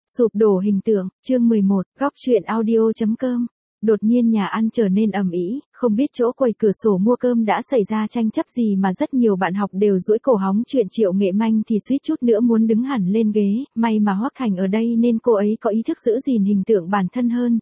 Sụp đổ hình tượng, chương 11, góc truyện audio.com. Đột nhiên nhà ăn trở nên ầm ĩ, không biết chỗ quầy cửa sổ mua cơm đã xảy ra tranh chấp gì mà rất nhiều bạn học đều duỗi cổ hóng chuyện Triệu Nghệ Manh thì suýt chút nữa muốn đứng hẳn lên ghế, may mà Hoắc Thành ở đây nên cô ấy có ý thức giữ gìn hình tượng bản thân hơn,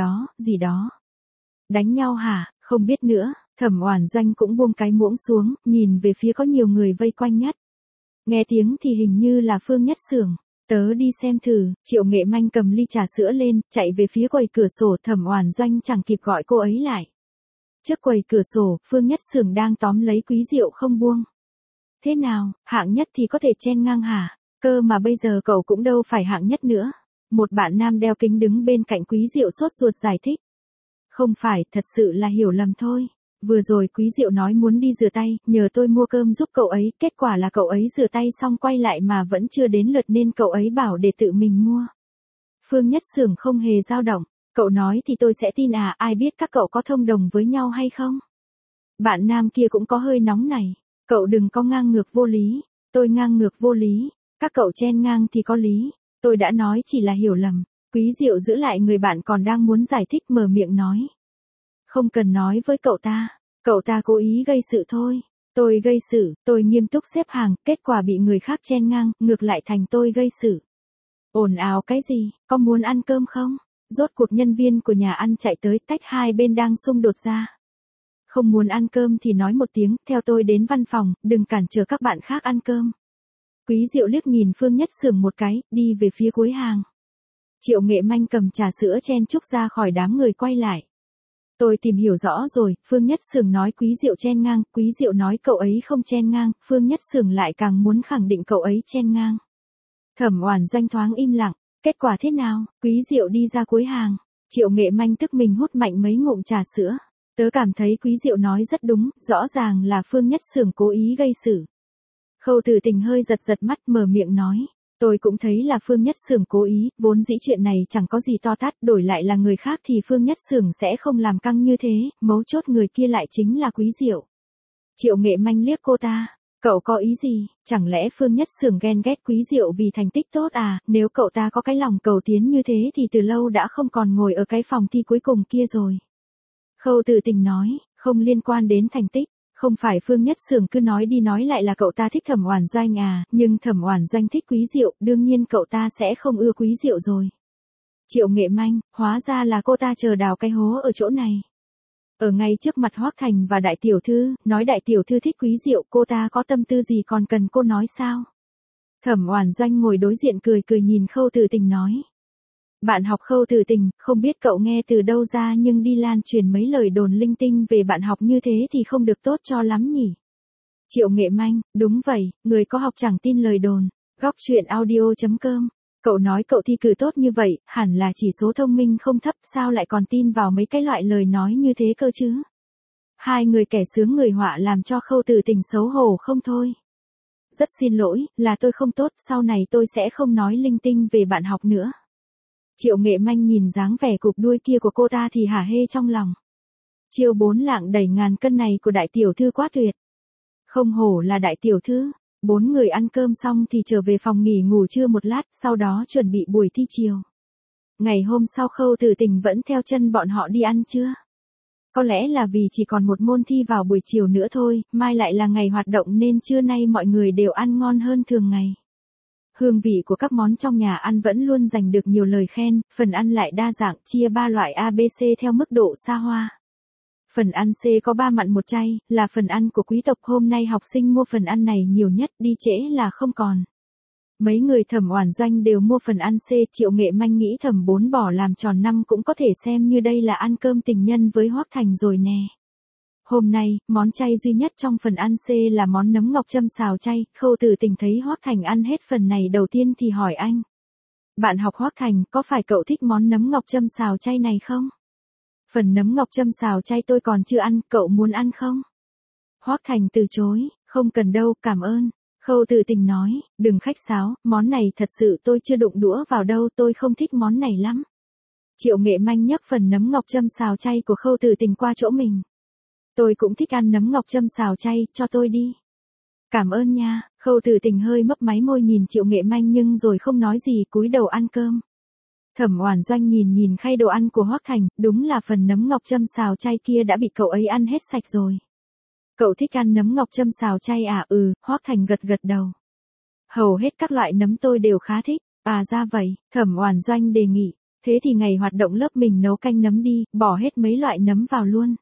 gì đó. Đánh nhau hả, không biết nữa, Thẩm Oản Doanh cũng buông cái muỗng xuống, nhìn về phía có nhiều người vây quanh nhất. Nghe tiếng thì hình như là Phương Nhất Xưởng. Tớ đi xem thử, Triệu Nghệ Manh cầm ly trà sữa lên, chạy về phía quầy cửa sổ. Thẩm Oản Doanh chẳng kịp gọi cô ấy lại. Trước quầy cửa sổ, Phương Nhất Xưởng đang tóm lấy Quý Diệu không buông. Thế nào, hạng nhất thì có thể chen ngang hả? Cơ mà bây giờ cậu cũng đâu phải hạng nhất nữa. Một bạn nam đeo kính đứng bên cạnh Quý Diệu sốt ruột giải thích. Không phải, thật sự là hiểu lầm thôi. Vừa rồi Quý Diệu nói muốn đi rửa tay, nhờ tôi mua cơm giúp cậu ấy, kết quả là cậu ấy rửa tay xong quay lại mà vẫn chưa đến lượt nên cậu ấy bảo để tự mình mua. Phương Nhất Xưởng không hề dao động, cậu nói thì tôi sẽ tin à, ai biết các cậu có thông đồng với nhau hay không? Bạn nam kia cũng có hơi nóng này, cậu đừng có ngang ngược vô lý, tôi ngang ngược vô lý, các cậu chen ngang thì có lý, tôi đã nói chỉ là hiểu lầm. Quý Diệu giữ lại người bạn còn đang muốn giải thích mở miệng nói. Không cần nói với cậu ta cố ý gây sự thôi. Tôi gây sự, tôi nghiêm túc xếp hàng, kết quả bị người khác chen ngang, ngược lại thành tôi gây sự. Ồn ào cái gì, có muốn ăn cơm không? Rốt cuộc nhân viên của nhà ăn chạy tới tách hai bên đang xung đột ra. Không muốn ăn cơm thì nói một tiếng, theo tôi đến văn phòng, đừng cản trở các bạn khác ăn cơm. Quý Diệu liếc nhìn Phương Nhất Xưởng một cái, đi về phía cuối hàng. Triệu Nghệ Manh cầm trà sữa chen chúc ra khỏi đám người quay lại. Tôi tìm hiểu rõ rồi, Phương Nhất Xưởng nói Quý Diệu chen ngang, Quý Diệu nói cậu ấy không chen ngang, Phương Nhất Xưởng lại càng muốn khẳng định cậu ấy chen ngang. Thẩm Oản Doanh thoáng im lặng, kết quả thế nào? Quý Diệu đi ra cuối hàng, Triệu Nghệ Manh tức mình hút mạnh mấy ngụm trà sữa. Tớ cảm thấy Quý Diệu nói rất đúng, rõ ràng là Phương Nhất Xưởng cố ý gây sự. Khâu Tử Tình hơi giật mắt mở miệng nói. Tôi cũng thấy là Phương Nhất Xưởng cố ý, vốn dĩ chuyện này chẳng có gì to tát, đổi lại là người khác thì Phương Nhất Xưởng sẽ không làm căng như thế, mấu chốt người kia lại chính là Quý Diệu. Triệu Nghệ Manh liếc cô ta, cậu có ý gì, chẳng lẽ Phương Nhất Xưởng ghen ghét Quý Diệu vì thành tích tốt à, nếu cậu ta có cái lòng cầu tiến như thế thì từ lâu đã không còn ngồi ở cái phòng thi cuối cùng kia rồi. Khâu Tử Tình nói, không liên quan đến thành tích. Không phải Phương Nhất Xưởng cứ nói đi nói lại là cậu ta thích Thẩm Oản Doanh à, nhưng Thẩm Oản Doanh thích Quý Diệu, đương nhiên cậu ta sẽ không ưa Quý Diệu rồi. Triệu Nghệ Manh, hóa ra là cô ta chờ đào cái hố ở chỗ này. Ở ngay trước mặt Hoắc Thành và đại tiểu thư, nói đại tiểu thư thích Quý Diệu, cô ta có tâm tư gì còn cần cô nói sao? Thẩm Oản Doanh ngồi đối diện cười nhìn Khâu Tử Tình nói. Bạn học Khâu Tử Tình, không biết cậu nghe từ đâu ra nhưng đi lan truyền mấy lời đồn linh tinh về bạn học như thế thì không được tốt cho lắm nhỉ. Triệu Nghệ Manh, đúng vậy, người có học chẳng tin lời đồn. Góc truyện audio.com. Cậu nói cậu thi cử tốt như vậy, hẳn là chỉ số thông minh không thấp, sao lại còn tin vào mấy cái loại lời nói như thế cơ chứ? Hai người kẻ sướng người họa làm cho Khâu Tử Tình xấu hổ không thôi. Rất xin lỗi, là tôi không tốt, sau này tôi sẽ không nói linh tinh về bạn học nữa. Triệu Nghệ Manh nhìn dáng vẻ cụp đuôi kia của cô ta thì hả hê trong lòng. Chiêu 4 lạng đẩy ngàn cân này của đại tiểu thư quá tuyệt. Không hổ là đại tiểu thư. 4 người ăn cơm xong thì trở về phòng nghỉ ngủ trưa một lát, sau đó chuẩn bị buổi thi chiều. Ngày hôm sau Khâu Tử Tình vẫn theo chân bọn họ đi ăn trưa. Có lẽ là vì chỉ còn một môn thi vào buổi chiều nữa thôi, mai lại là ngày hoạt động nên trưa nay mọi người đều ăn ngon hơn thường ngày. Hương vị của các món trong nhà ăn vẫn luôn giành được nhiều lời khen, phần ăn lại đa dạng, chia 3 loại ABC theo mức độ xa hoa. Phần ăn C có 3 mặn 1 chay, là phần ăn của quý tộc, hôm nay học sinh mua phần ăn này nhiều nhất, đi trễ là không còn. Mấy người Thẩm Oản Doanh đều mua phần ăn C, Triệu Nghệ Manh nghĩ Thẩm 4 bỏ làm tròn 5 cũng có thể xem như đây là ăn cơm tình nhân với Hoắc Thành rồi nè. Hôm nay, món chay duy nhất trong phần ăn C là món nấm ngọc châm xào chay, Khâu Tử Tình thấy Hoắc Thành ăn hết phần này đầu tiên thì hỏi anh. Bạn học Hoắc Thành, có phải cậu thích món nấm ngọc châm xào chay này không? Phần nấm ngọc châm xào chay tôi còn chưa ăn, cậu muốn ăn không? Hoắc Thành từ chối, không cần đâu, cảm ơn. Khâu Tử Tình nói, đừng khách sáo, món này thật sự tôi chưa đụng đũa vào đâu, tôi không thích món này lắm. Triệu Nghệ Manh nhấc phần nấm ngọc châm xào chay của Khâu Tử Tình qua chỗ mình. Tôi cũng thích ăn nấm ngọc châm xào chay, cho tôi đi. Cảm ơn nha, Khâu Tử Tình hơi mấp máy môi nhìn Triệu Nghệ Manh nhưng rồi không nói gì, cúi đầu ăn cơm. Thẩm Oản Doanh nhìn khay đồ ăn của Hoắc Thành, đúng là phần nấm ngọc châm xào chay kia đã bị cậu ấy ăn hết sạch rồi. Cậu thích ăn nấm ngọc châm xào chay à? Hoắc Thành gật đầu. Hầu hết các loại nấm tôi đều khá thích. À ra vậy, Thẩm Oản Doanh đề nghị. Thế thì ngày hoạt động lớp mình nấu canh nấm đi, bỏ hết mấy loại nấm vào luôn.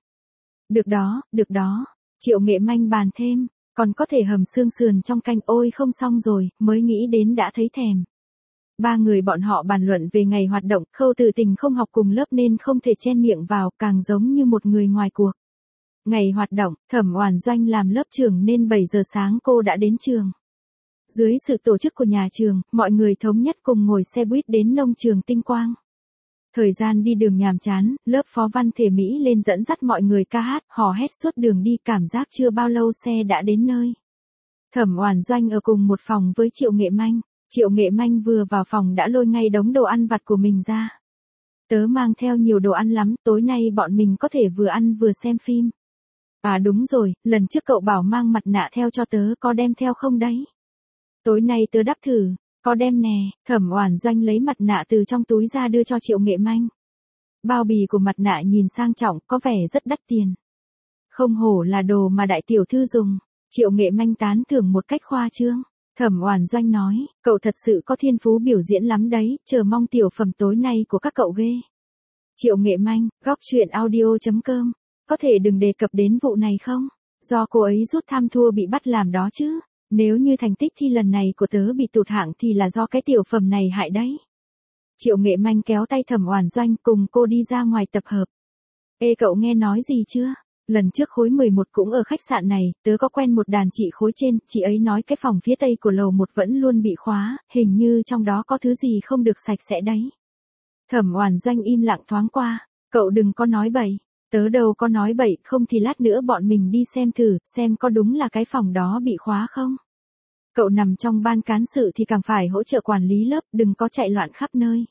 Được đó. Triệu Nghệ Manh bàn thêm, còn có thể hầm xương sườn trong canh, ôi không xong rồi, mới nghĩ đến đã thấy thèm. Ba người bọn họ bàn luận về ngày hoạt động, Khâu Từ Tình không học cùng lớp nên không thể chen miệng vào, càng giống như một người ngoài cuộc. Ngày hoạt động, Thẩm Oản Doanh làm lớp trưởng nên 7 giờ sáng cô đã đến trường. Dưới sự tổ chức của nhà trường, mọi người thống nhất cùng ngồi xe buýt đến nông trường Tinh Quang. Thời gian đi đường nhàm chán, lớp Phó Văn Thể Mỹ lên dẫn dắt mọi người ca hát, hò hét suốt đường đi, cảm giác chưa bao lâu xe đã đến nơi. Thẩm Oản Doanh ở cùng một phòng với Triệu Nghệ Manh. Triệu Nghệ Manh vừa vào phòng đã lôi ngay đống đồ ăn vặt của mình ra. Tớ mang theo nhiều đồ ăn lắm, tối nay bọn mình có thể vừa ăn vừa xem phim. À đúng rồi, lần trước cậu bảo mang mặt nạ theo cho tớ, có đem theo không đấy? Tối nay tớ đắp thử, có đem nè. Thẩm Oản Doanh lấy mặt nạ từ trong túi ra đưa cho Triệu Nghệ Manh. Bao bì của mặt nạ nhìn sang trọng, có vẻ rất đắt tiền. Không hổ là đồ mà đại tiểu thư dùng. Triệu Nghệ Manh tán thưởng một cách khoa trương. Thẩm Oản Doanh nói, cậu thật sự có thiên phú biểu diễn lắm đấy, chờ mong tiểu phẩm tối nay của các cậu ghê. Triệu Nghệ Manh, gocchuyenaudio.com, có thể đừng đề cập đến vụ này không? Do cô ấy rút tham thua bị bắt làm đó chứ. Nếu như thành tích thi lần này của tớ bị tụt hạng thì là do cái tiểu phẩm này hại đấy. Triệu Nghệ Manh kéo tay Thẩm Oản Doanh cùng cô đi ra ngoài tập hợp. Ê cậu nghe nói gì chưa? Lần trước khối 11 cũng ở khách sạn này, tớ có quen một đàn chị khối trên, chị ấy nói cái phòng phía tây của lầu 1 vẫn luôn bị khóa, hình như trong đó có thứ gì không được sạch sẽ đấy. Thẩm Oản Doanh im lặng thoáng qua, cậu đừng có nói bậy, tớ đâu có nói bậy, không thì lát nữa bọn mình đi xem thử, xem có đúng là cái phòng đó bị khóa không. Cậu nằm trong ban cán sự thì càng phải hỗ trợ quản lý lớp, đừng có chạy loạn khắp nơi.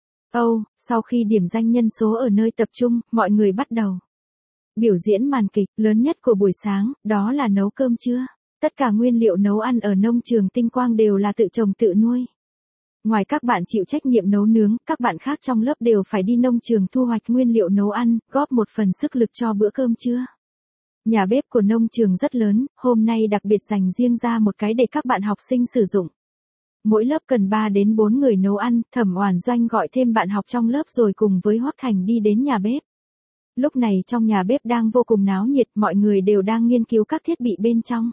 Sau khi điểm danh nhân số ở nơi tập trung, mọi người bắt đầu biểu diễn màn kịch lớn nhất của buổi sáng, đó là nấu cơm trưa. Tất cả nguyên liệu nấu ăn ở nông trường Tinh Quang đều là tự trồng tự nuôi. Ngoài các bạn chịu trách nhiệm nấu nướng, các bạn khác trong lớp đều phải đi nông trường thu hoạch nguyên liệu nấu ăn, góp một phần sức lực cho bữa cơm trưa. Nhà bếp của nông trường rất lớn, hôm nay đặc biệt dành riêng ra một cái để các bạn học sinh sử dụng. Mỗi lớp cần 3 đến 4 người nấu ăn, Thẩm Oản Doanh gọi thêm bạn học trong lớp rồi cùng với Hoắc Thành đi đến nhà bếp. Lúc này trong nhà bếp đang vô cùng náo nhiệt, mọi người đều đang nghiên cứu các thiết bị bên trong.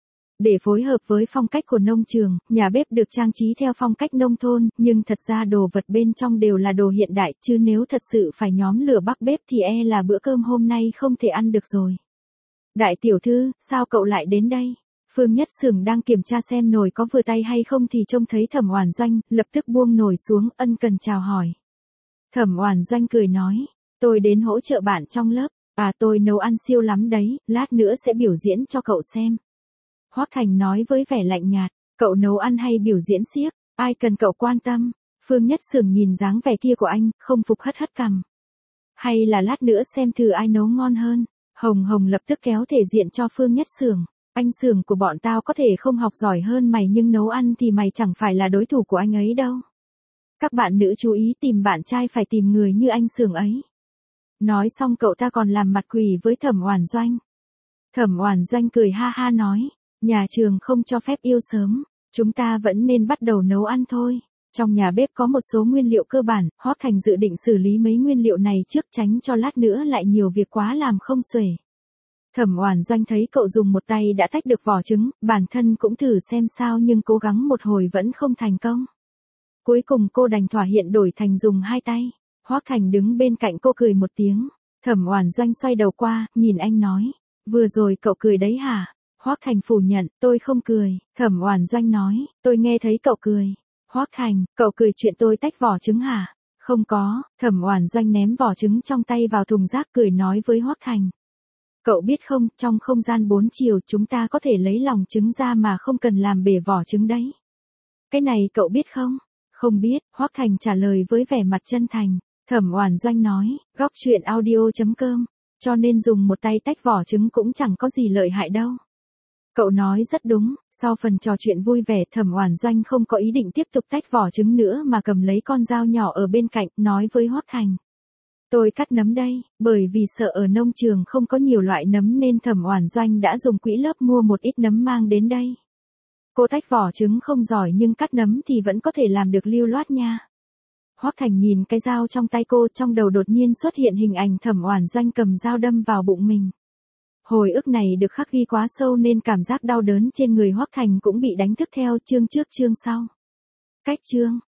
Để phối hợp với phong cách của nông trường, nhà bếp được trang trí theo phong cách nông thôn, nhưng thật ra đồ vật bên trong đều là đồ hiện đại, chứ nếu thật sự phải nhóm lửa bắc bếp thì là bữa cơm hôm nay không thể ăn được rồi. Đại tiểu thư, sao cậu lại đến đây? Phương Nhất Xưởng đang kiểm tra xem nồi có vừa tay hay không thì trông thấy Thẩm Oản Doanh, lập tức buông nồi xuống, ân cần chào hỏi. Thẩm Oản Doanh cười nói, tôi đến hỗ trợ bạn trong lớp, tôi nấu ăn siêu lắm đấy, lát nữa sẽ biểu diễn cho cậu xem. Hoắc Thành nói với vẻ lạnh nhạt, cậu nấu ăn hay biểu diễn xiếc, ai cần cậu quan tâm. Phương Nhất Xưởng nhìn dáng vẻ kia của anh, không phục hất hất cằm. Hay là lát nữa xem thử ai nấu ngon hơn. Hồng Hồng lập tức kéo thể diện cho Phương Nhất Xưởng. Anh Xưởng của bọn tao có thể không học giỏi hơn mày nhưng nấu ăn thì mày chẳng phải là đối thủ của anh ấy đâu. Các bạn nữ chú ý tìm bạn trai phải tìm người như anh Xưởng ấy. Nói xong cậu ta còn làm mặt quỷ với Thẩm Oản Doanh. Thẩm Oản Doanh cười ha ha nói, nhà trường không cho phép yêu sớm, chúng ta vẫn nên bắt đầu nấu ăn thôi. Trong nhà bếp có một số nguyên liệu cơ bản, Hoắc Thành dự định xử lý mấy nguyên liệu này trước tránh cho lát nữa lại nhiều việc quá làm không xuể. Thẩm Oản Doanh thấy cậu dùng một tay đã tách được vỏ trứng, bản thân cũng thử xem sao nhưng cố gắng một hồi vẫn không thành công. Cuối cùng cô đành thỏa hiệp đổi thành dùng hai tay. Hoắc Thành đứng bên cạnh cô cười một tiếng. Thẩm Oản Doanh xoay đầu qua, nhìn anh nói, vừa rồi cậu cười đấy hả? Hoắc Thành phủ nhận, tôi không cười. Thẩm Oản Doanh nói, tôi nghe thấy cậu cười. Hoắc Thành, cậu cười chuyện tôi tách vỏ trứng hả? Không có. Thẩm Oản Doanh ném vỏ trứng trong tay vào thùng rác cười nói với Hoắc Thành. Cậu biết không, trong không gian 4 chiều chúng ta có thể lấy lòng trứng ra mà không cần làm bể vỏ trứng đấy. Cái này cậu biết không? Không biết, Hoắc Thành trả lời với vẻ mặt chân thành. Thẩm Oản Doanh nói, gocchuyenaudio.com, cho nên dùng một tay tách vỏ trứng cũng chẳng có gì lợi hại đâu. Cậu nói rất đúng, sau phần trò chuyện vui vẻ Thẩm Oản Doanh không có ý định tiếp tục tách vỏ trứng nữa mà cầm lấy con dao nhỏ ở bên cạnh, nói với Hoắc Thành. Tôi cắt nấm đây, bởi vì sợ ở nông trường không có nhiều loại nấm nên Thẩm Oản Doanh đã dùng quỹ lớp mua một ít nấm mang đến đây. Cô tách vỏ trứng không giỏi nhưng cắt nấm thì vẫn có thể làm được lưu loát nha. Hoắc Thành nhìn cái dao trong tay cô, trong đầu đột nhiên xuất hiện hình ảnh Thẩm Oản Doanh cầm dao đâm vào bụng mình. Hồi ức này được khắc ghi quá sâu nên cảm giác đau đớn trên người Hoắc Thành cũng bị đánh thức theo chương trước chương sau. Cách chương